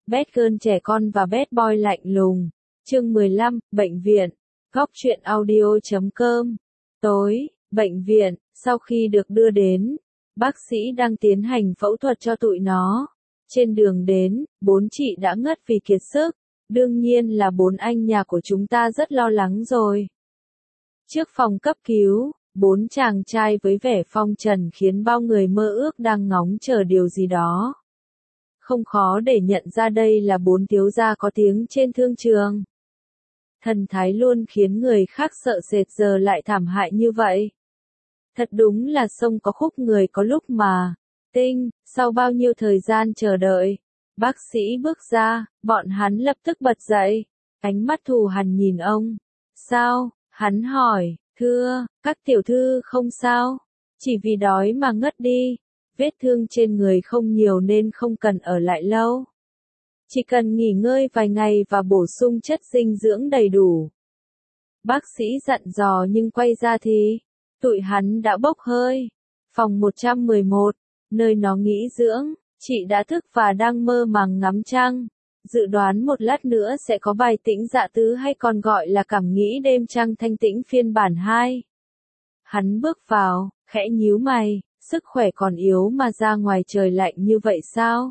Bad Girl trẻ con và Bad Boy lạnh lùng. Chương 15, bệnh viện. Góc truyện audio.com. Tối, bệnh viện, sau khi được đưa đến, bác sĩ đang tiến hành phẫu thuật cho tụi nó. Trên đường đến, 4 chị đã ngất vì kiệt sức. Đương nhiên là 4 anh nhà của chúng ta rất lo lắng rồi. Trước phòng cấp cứu, 4 chàng trai với vẻ phong trần khiến bao người mơ ước đang ngóng chờ điều gì đó. Không khó để nhận ra đây là 4 thiếu gia có tiếng trên thương trường. Thần thái luôn khiến người khác sợ sệt giờ lại thảm hại như vậy. Thật đúng là sông có khúc người có lúc mà. Tinh, sau bao nhiêu thời gian chờ đợi, bác sĩ bước ra, bọn hắn lập tức bật dậy. Ánh mắt thù hằn nhìn ông. Sao? Hắn hỏi, thưa, các tiểu thư không sao. Chỉ vì đói mà ngất đi. Vết thương trên người không nhiều nên không cần ở lại lâu. Chỉ cần nghỉ ngơi vài ngày và bổ sung chất dinh dưỡng đầy đủ. Bác sĩ dặn dò nhưng quay ra thì, tụi hắn đã bốc hơi. Phòng 111, nơi nó nghỉ dưỡng, chị đã thức và đang mơ màng ngắm trăng. Dự đoán một lát nữa sẽ có bài tĩnh dạ tứ hay còn gọi là cảm nghĩ đêm trăng thanh tĩnh phiên bản 2. Hắn bước vào, khẽ nhíu mày, sức khỏe còn yếu mà ra ngoài trời lạnh như vậy sao?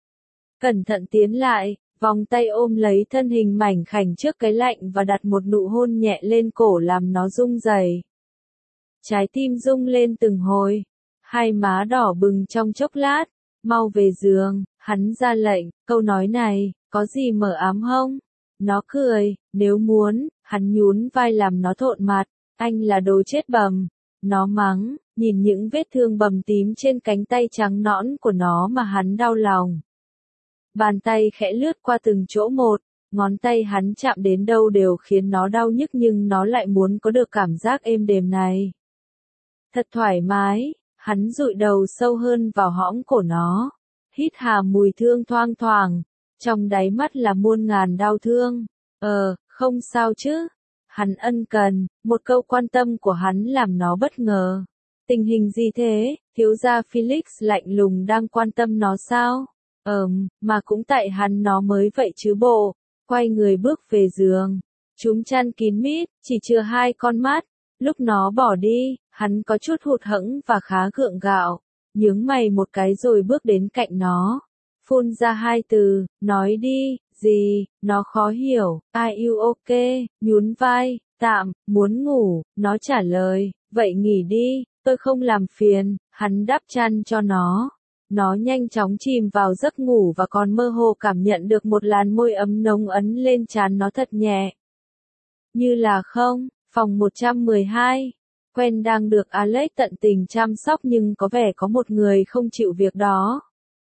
Cẩn thận tiến lại, vòng tay ôm lấy thân hình mảnh khảnh trước cái lạnh và đặt một nụ hôn nhẹ lên cổ làm nó rung rẩy. Trái tim rung lên từng hồi, hai má đỏ bừng trong chốc lát, mau về giường, hắn ra lệnh, câu nói này, có gì mờ ám không? Nó cười, nếu muốn, hắn nhún vai làm nó thộn mặt, anh là đồ chết bầm. Nó mắng, nhìn những vết thương bầm tím trên cánh tay trắng nõn của nó mà hắn đau lòng. Bàn tay khẽ lướt qua từng chỗ một, ngón tay hắn chạm đến đâu đều khiến nó đau nhức nhưng nó lại muốn có được cảm giác êm đềm này. Thật thoải mái, hắn dụi đầu sâu hơn vào hõm cổ nó, hít hà mùi thương thoang thoảng, trong đáy mắt là muôn ngàn đau thương. Không sao chứ? Hắn ân cần, một câu quan tâm của hắn làm nó bất ngờ. Tình hình gì thế? Thiếu gia Felix lạnh lùng đang quan tâm nó sao? Mà cũng tại hắn nó mới vậy chứ bộ. Quay người bước về giường. Chúng chăn kín mít, chỉ chừa 2 con mắt. Lúc nó bỏ đi, hắn có chút hụt hẫng và khá gượng gạo. Nhướng mày một cái rồi bước đến cạnh nó. Phun ra 2 từ, nói đi, gì, nó khó hiểu, are you okay, nhún vai, tạm, muốn ngủ, nó trả lời, vậy nghỉ đi, tôi không làm phiền, hắn đắp chăn cho nó. Nó nhanh chóng chìm vào giấc ngủ và còn mơ hồ cảm nhận được một làn môi ấm nóng ấn lên trán nó thật nhẹ. Như là không, phòng 112. Quen đang được Alex tận tình chăm sóc nhưng có vẻ có một người không chịu việc đó.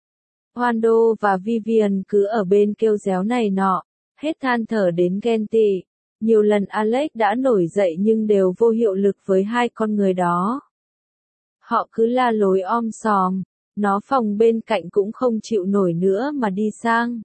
Wando và Vivian cứ ở bên kêu réo này nọ, hết than thở đến ghen tị. Nhiều lần Alex đã nổi dậy nhưng đều vô hiệu lực với 2 con người đó. Họ cứ la lối om sòm, nó phòng bên cạnh cũng không chịu nổi nữa mà đi sang.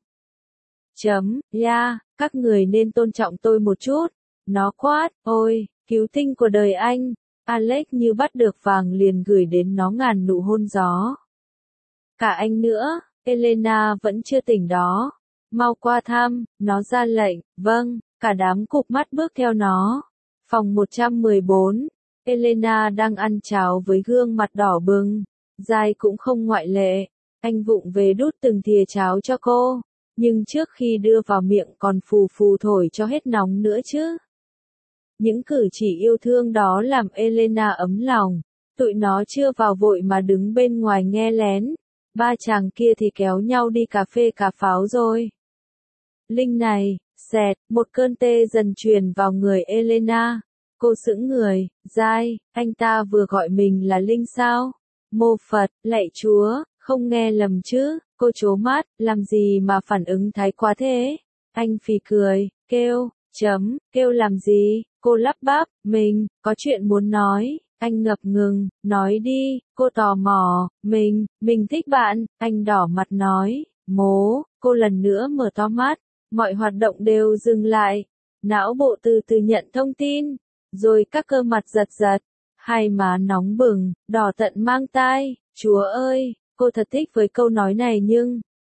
Các người nên tôn trọng tôi một chút. Nó quát, ôi, cứu tinh của đời anh. Alex như bắt được vàng liền gửi đến nó ngàn nụ hôn gió. Cả anh nữa, Elena vẫn chưa tỉnh đó. Mau qua thăm, nó ra lệnh, vâng, cả đám cụp mắt bước theo nó. Phòng 114, Elena đang ăn cháo với gương mặt đỏ bừng. Giai cũng không ngoại lệ. Anh vụng về đút từng thìa cháo cho cô. Nhưng trước khi đưa vào miệng còn phù phù thổi cho hết nóng nữa chứ. Những cử chỉ yêu thương đó làm Elena ấm lòng. Tụi nó chưa vào vội mà đứng bên ngoài nghe lén. 3 chàng kia thì kéo nhau đi cà phê cà pháo rồi. Linh này, xẹt, một cơn tê dần truyền vào người Elena. Cô sững người, Giai, anh ta vừa gọi mình là Linh sao? Mô Phật, lạy Chúa, không nghe lầm chứ? Cô trố mắt, làm gì mà phản ứng thái quá thế? Anh phì cười, kêu làm gì? Cô lắp bắp, mình, có chuyện muốn nói. Anh ngập ngừng, nói đi, cô tò mò, mình thích bạn, anh đỏ mặt nói, cô lần nữa mở to mắt, mọi hoạt động đều dừng lại, não bộ từ từ nhận thông tin, rồi các cơ mặt giật giật, hai má nóng bừng, đỏ tận mang tai, Chúa ơi, cô thật thích với câu nói này nhưng,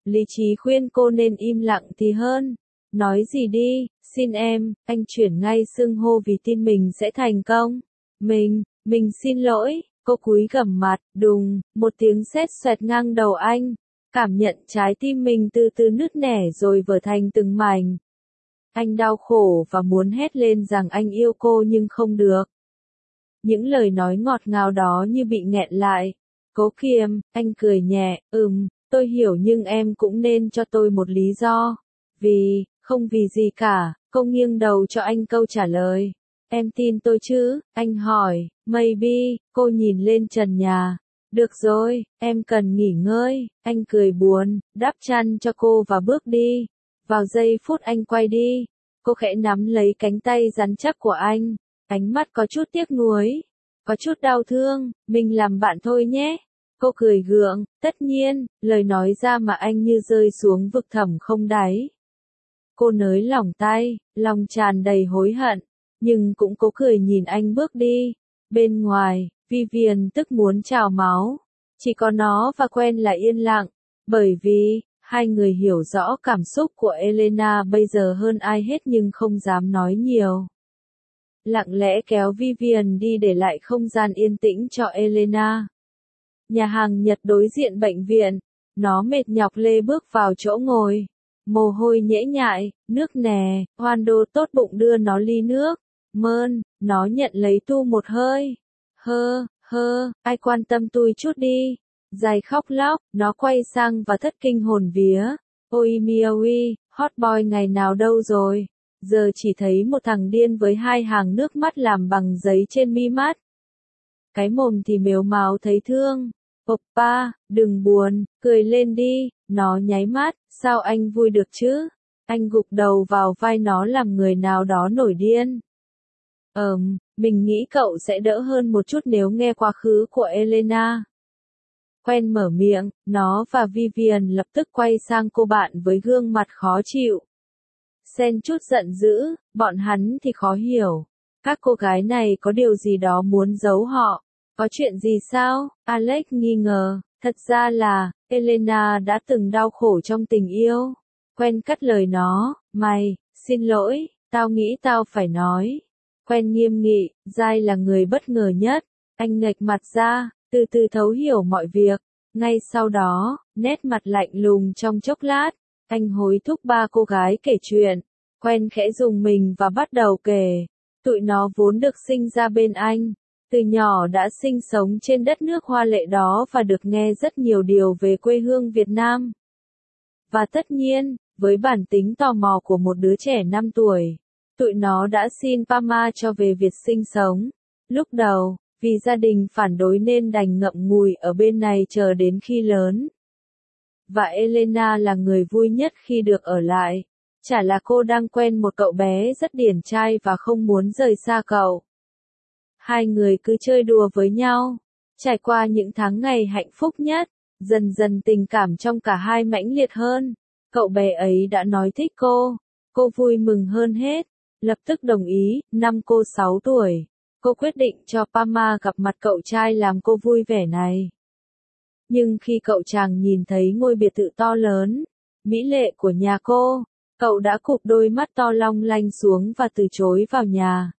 Lý trí khuyên cô nên im lặng thì hơn. Nói gì đi, xin em, anh chuyển ngay xưng hô vì tin mình sẽ thành công. Mình xin lỗi, cô cúi gằm mặt, đùng, một tiếng sét xoẹt ngang đầu anh. Cảm nhận trái tim mình từ từ nứt nẻ rồi vỡ thành từng mảnh. Anh đau khổ và muốn hét lên rằng anh yêu cô nhưng không được. Những lời nói ngọt ngào đó như bị nghẹn lại. Cố kiềm, anh cười nhẹ, tôi hiểu nhưng em cũng nên cho tôi một lý do. Không vì gì cả, cô nghiêng đầu cho anh câu trả lời. Em tin tôi chứ, anh hỏi, maybe, cô nhìn lên trần nhà. Được rồi, em cần nghỉ ngơi, anh cười buồn, đắp chăn cho cô và bước đi. Vào giây phút anh quay đi, cô khẽ nắm lấy cánh tay rắn chắc của anh, ánh mắt có chút tiếc nuối, có chút đau thương, mình làm bạn thôi nhé. Cô cười gượng, tất nhiên, lời nói ra mà anh như rơi xuống vực thẳm không đáy. Cô nới lỏng tay, lòng tràn đầy hối hận, nhưng cũng cố cười nhìn anh bước đi. Bên ngoài, Vivian tức muốn trào máu. Chỉ có nó và Quen là yên lặng, bởi vì hai người hiểu rõ cảm xúc của Elena bây giờ hơn ai hết nhưng không dám nói nhiều. Lặng lẽ kéo Vivian đi để lại không gian yên tĩnh cho Elena. Nhà hàng Nhật đối diện bệnh viện, nó mệt nhọc lê bước vào chỗ ngồi. Mồ hôi nhễ nhại, nước nè, Wando tốt bụng đưa nó ly nước. Nó nhận lấy tu một hơi. Ai quan tâm tôi chút đi. Dài khóc lóc, nó quay sang và thất kinh hồn vía. Ôi Miaoi, hot boy ngày nào đâu rồi? Giờ chỉ thấy một thằng điên với hai hàng nước mắt làm bằng giấy trên mi mắt. Cái mồm thì mếu máo thấy thương. Oppa, đừng buồn, cười lên đi, nó nháy mắt, sao anh vui được chứ? Anh gục đầu vào vai nó làm người nào đó nổi điên. Mình nghĩ cậu sẽ đỡ hơn một chút nếu nghe quá khứ của Elena. Quen mở miệng, nó và Vivian lập tức quay sang cô bạn với gương mặt khó chịu. Xen chút giận dữ, bọn hắn thì khó hiểu. Các cô gái này có điều gì đó muốn giấu họ. Có chuyện gì sao? Alex nghi ngờ, thật ra là, Elena đã từng đau khổ trong tình yêu. Quen cắt lời nó, xin lỗi, tao nghĩ tao phải nói. Quen nghiêm nghị, Giai là người bất ngờ nhất. Anh nghệch mặt ra, từ từ thấu hiểu mọi việc. Ngay sau đó, nét mặt lạnh lùng trong chốc lát, anh hối thúc ba cô gái kể chuyện. Quen khẽ dùng mình và bắt đầu kể. Tụi nó vốn được sinh ra bên anh. Từ nhỏ đã sinh sống trên đất nước hoa lệ đó và được nghe rất nhiều điều về quê hương Việt Nam. Và tất nhiên, với bản tính tò mò của một đứa trẻ 5 tuổi, tụi nó đã xin Pama cho về Việt sinh sống. Lúc đầu, vì gia đình phản đối nên đành ngậm ngùi ở bên này chờ đến khi lớn. Và Elena là người vui nhất khi được ở lại. Chả là cô đang quen một cậu bé rất điển trai và không muốn rời xa cậu. Hai người cứ chơi đùa với nhau, trải qua những tháng ngày hạnh phúc nhất, dần dần tình cảm trong cả hai mãnh liệt hơn. Cậu bé ấy đã nói thích cô vui mừng hơn hết, lập tức đồng ý. Năm cô 6 tuổi, cô quyết định cho Pama gặp mặt cậu trai làm cô vui vẻ này. Nhưng khi cậu chàng nhìn thấy ngôi biệt thự to lớn, mỹ lệ của nhà cô, cậu đã cụp đôi mắt to long lanh xuống và từ chối vào nhà.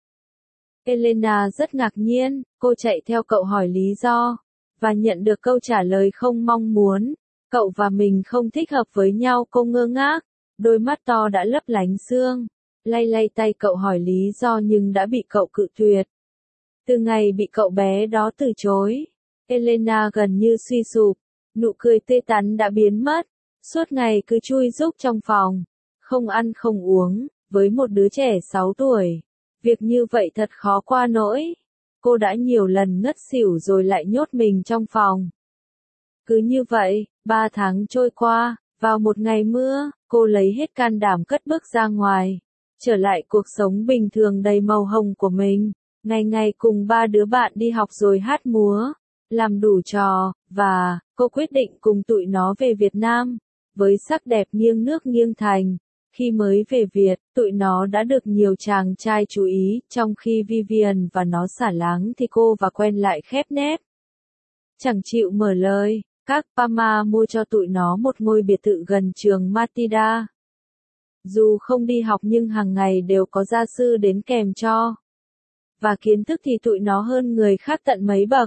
Elena rất ngạc nhiên, cô chạy theo cậu hỏi lý do, và nhận được câu trả lời không mong muốn. Cậu và mình không thích hợp với nhau, cô ngơ ngác, đôi mắt to đã lấp lánh sương. Lay tay cậu hỏi lý do nhưng đã bị cậu cự tuyệt. Từ ngày bị cậu bé đó từ chối, Elena gần như suy sụp, nụ cười tươi tắn đã biến mất, suốt ngày cứ chui rúc trong phòng, không ăn không uống, với một đứa trẻ 6 tuổi. Việc như vậy thật khó qua nỗi. Cô đã nhiều lần ngất xỉu rồi lại nhốt mình trong phòng. Cứ như vậy, 3 tháng trôi qua, vào một ngày mưa, cô lấy hết can đảm cất bước ra ngoài, trở lại cuộc sống bình thường đầy màu hồng của mình. Ngày ngày cùng 3 đứa bạn đi học rồi hát múa, làm đủ trò, và cô quyết định cùng tụi nó về Việt Nam, với sắc đẹp nghiêng nước nghiêng thành. Khi mới về Việt, tụi nó đã được nhiều chàng trai chú ý, trong khi Vivian và nó xả láng thì cô và Quen lại khép nép. Chẳng chịu mở lời, Các Pama mua cho tụi nó một ngôi biệt thự gần trường Matilda. Dù không đi học nhưng hàng ngày đều có gia sư đến kèm cho. Và kiến thức thì tụi nó hơn người khác tận mấy bậc.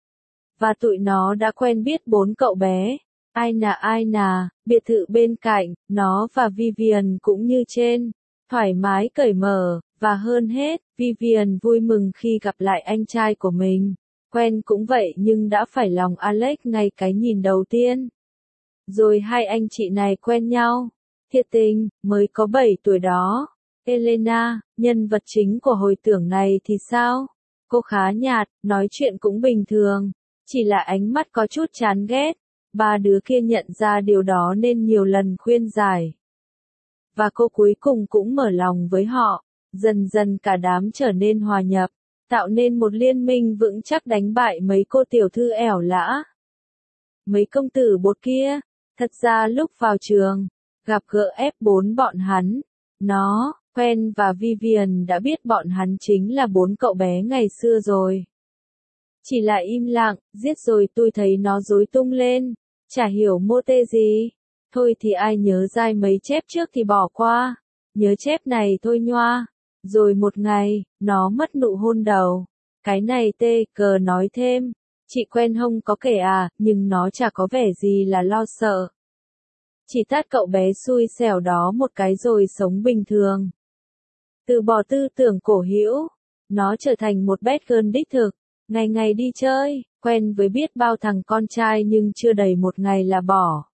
Và tụi nó đã quen biết 4 cậu bé. Ai nà, biệt thự bên cạnh, nó và Vivian cũng như trên. Thoải mái cởi mở, và hơn hết, Vivian vui mừng khi gặp lại anh trai của mình. Quen cũng vậy nhưng đã phải lòng Alex ngay cái nhìn đầu tiên. Rồi hai anh chị này quen nhau. Thiệt tình, mới có 7 tuổi đó. Elena, nhân vật chính của hồi tưởng này thì sao? Cô khá nhạt, nói chuyện cũng bình thường. Chỉ là ánh mắt có chút chán ghét. Ba đứa kia nhận ra điều đó nên nhiều lần khuyên giải. Và cô cuối cùng cũng mở lòng với họ. Dần dần cả đám trở nên hòa nhập, tạo nên một liên minh vững chắc đánh bại mấy cô tiểu thư ẻo lã. Mấy công tử bột kia, thật ra lúc vào trường, gặp gỡ F4 bọn hắn, nó, Quen và Vivian đã biết bọn hắn chính là 4 cậu bé ngày xưa rồi. Chỉ là im lặng, giết rồi tôi thấy nó rối tung lên, chả hiểu mô tê gì. Thôi thì ai nhớ dai mấy chép trước thì bỏ qua, nhớ chép này thôi nhoa. Rồi một ngày, nó mất nụ hôn đầu. Cái này tê cờ nói thêm. Chị quen không có kể à, nhưng nó chả có vẻ gì là lo sợ. Chỉ tát cậu bé xui xẻo đó một cái rồi sống bình thường. Từ bỏ tư tưởng cổ hữu, nó trở thành một bad girl đích thực. Ngày ngày đi chơi, quen với biết bao thằng con trai nhưng chưa đầy một ngày là bỏ.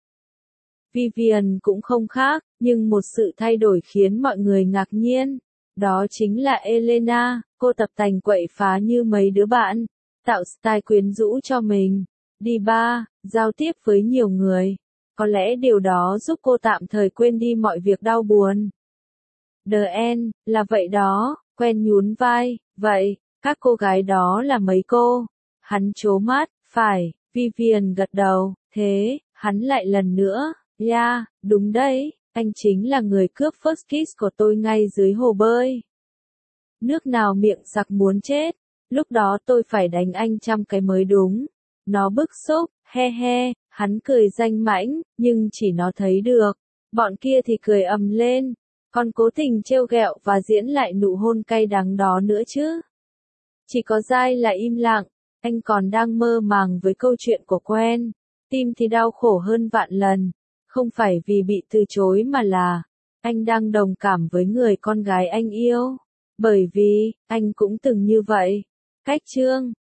Vivian cũng không khác, nhưng một sự thay đổi khiến mọi người ngạc nhiên. Đó chính là Elena, cô tập tành quậy phá như mấy đứa bạn, tạo style quyến rũ cho mình, đi bar, giao tiếp với nhiều người. Có lẽ điều đó giúp cô tạm thời quên đi mọi việc đau buồn. The End, là vậy đó, Quen nhún vai, vậy, các cô gái đó là mấy cô? Hắn trố mắt, phải, Vivian gật đầu, thế, hắn lại lần nữa, yeah, đúng đấy. Anh chính là người cướp first kiss của tôi ngay dưới hồ bơi. Nước nào miệng sặc muốn chết. Lúc đó tôi phải đánh anh 100 cái mới đúng. Nó bức xúc, he he, hắn cười danh mãnh, nhưng chỉ nó thấy được. Bọn kia thì cười ầm lên. Còn cố tình trêu ghẹo và diễn lại nụ hôn cay đắng đó nữa chứ. Chỉ có dai là im lặng. Anh còn đang mơ màng với câu chuyện của Quen. Tim thì đau khổ hơn vạn lần. Không phải vì bị từ chối mà là, anh đang đồng cảm với người con gái anh yêu. Bởi vì, anh cũng từng như vậy. Cách chương